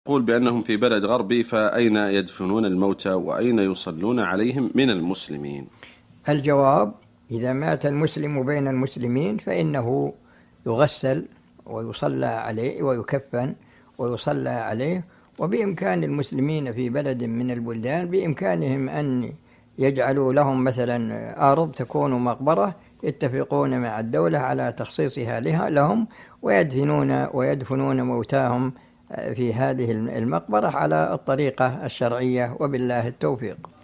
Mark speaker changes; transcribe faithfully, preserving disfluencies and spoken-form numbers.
Speaker 1: يقول بأنهم في بلد غربي، فأين يدفنون الموتى وأين يصلون عليهم من المسلمين؟
Speaker 2: الجواب: إذا مات المسلم بين المسلمين فإنه يغسل ويصلى عليه ويكفن ويصلى عليه. وبإمكان المسلمين في بلد من البلدان بإمكانهم أن يجعلوا لهم مثلا أرض تكون مقبرة، يتفقون مع الدولة على تخصيصها لها لهم، ويدفنون ويدفنون موتاهم في هذه المقبرة على الطريقة الشرعية، وبالله التوفيق.